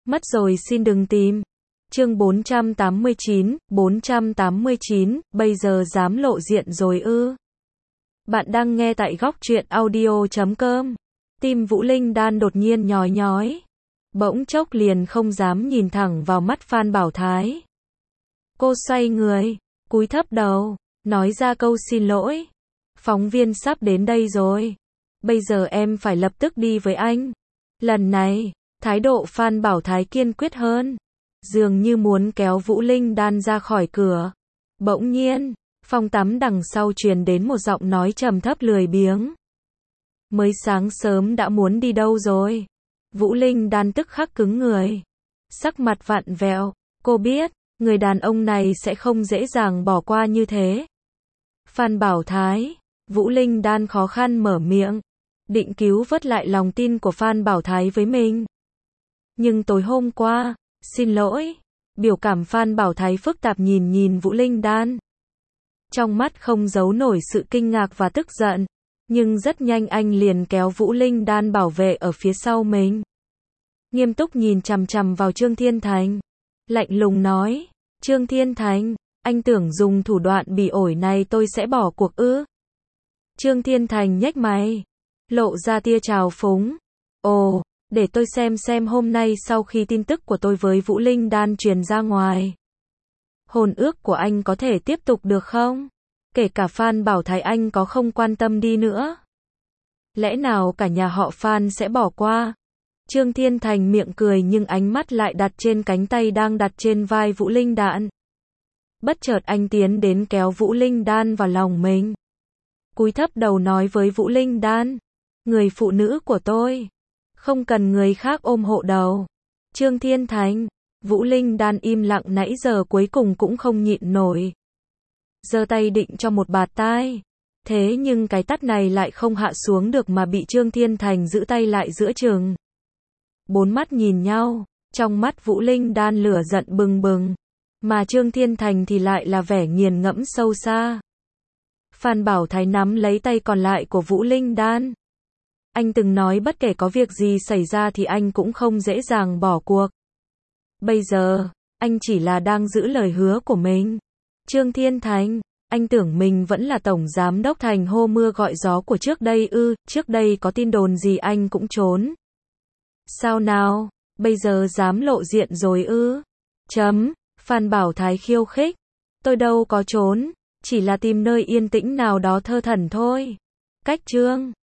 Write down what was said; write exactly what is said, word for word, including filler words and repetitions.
Mất rồi xin đừng tìm. Chương bốn trăm tám mươi chín, bốn trăm tám mươi chín, bây giờ dám lộ diện rồi ư? Bạn đang nghe tại góc truyện audio chấm com. Tim Vũ Linh Đan đột nhiên nhói nhói. Bỗng chốc liền không dám nhìn thẳng vào mắt Phan Bảo Thái. Cô xoay người, cúi thấp đầu, nói ra câu xin lỗi. Phóng viên sắp đến đây rồi. Bây giờ em phải lập tức đi với anh. Lần này, thái độ Phan Bảo Thái kiên quyết hơn. Dường như muốn kéo Vũ Linh Đan ra khỏi cửa. Bỗng nhiên, phòng tắm đằng sau truyền đến một giọng nói trầm thấp lười biếng. Mới sáng sớm đã muốn đi đâu rồi? Vũ Linh Đan tức khắc cứng người. Sắc mặt vặn vẹo, cô biết, người đàn ông này sẽ không dễ dàng bỏ qua như thế. Phan Bảo Thái, Vũ Linh Đan khó khăn mở miệng, định cứu vớt lại lòng tin của Phan Bảo Thái với mình. Nhưng tối hôm qua, xin lỗi, biểu cảm Phan Bảo Thái phức tạp nhìn nhìn Vũ Linh Đan. Trong mắt không giấu nổi sự kinh ngạc và tức giận, nhưng rất nhanh anh liền kéo Vũ Linh Đan bảo vệ ở phía sau mình. Nghiêm túc nhìn chằm chằm vào Trương Thiên Thành, lạnh lùng nói, Trương Thiên Thành, anh tưởng dùng thủ đoạn bỉ ổi này tôi sẽ bỏ cuộc ư? Trương Thiên Thành nhếch mày, lộ ra tia trào phúng. Ồ, để tôi xem xem hôm nay sau khi tin tức của tôi với Vũ Linh Đan truyền ra ngoài, hôn ước của anh có thể tiếp tục được không? Kể cả Phan Bảo Thái anh có không quan tâm đi nữa, lẽ nào cả nhà họ Phan sẽ bỏ qua? Trương Thiên Thành miệng cười nhưng ánh mắt lại đặt trên cánh tay đang đặt trên vai Vũ Linh Đan. Bất chợt anh tiến đến kéo Vũ Linh Đan vào lòng mình. Cúi thấp đầu nói với Vũ Linh Đan, người phụ nữ của tôi, không cần người khác ôm hộ đầu. Trương Thiên Thành, Vũ Linh Đan im lặng nãy giờ cuối cùng cũng không nhịn nổi. Giơ tay định cho một bạt tai. Thế nhưng cái tát này lại không hạ xuống được mà bị Trương Thiên Thành giữ tay lại giữa chừng. Bốn mắt nhìn nhau, trong mắt Vũ Linh Đan lửa giận bừng bừng, mà Trương Thiên Thành thì lại là vẻ nghiền ngẫm sâu xa. Phan Bảo Thái nắm lấy tay còn lại của Vũ Linh Đan. Anh từng nói bất kể có việc gì xảy ra thì anh cũng không dễ dàng bỏ cuộc. Bây giờ, anh chỉ là đang giữ lời hứa của mình. Trương Thiên Thành, anh tưởng mình vẫn là tổng giám đốc thành hô mưa gọi gió của trước đây ư? Trước đây có tin đồn gì anh cũng trốn. Sao nào, bây giờ dám lộ diện rồi ư? Chấm, Phan Bảo Thái khiêu khích. Tôi đâu có trốn, chỉ là tìm nơi yên tĩnh nào đó thơ thẩn thôi. Cách Trương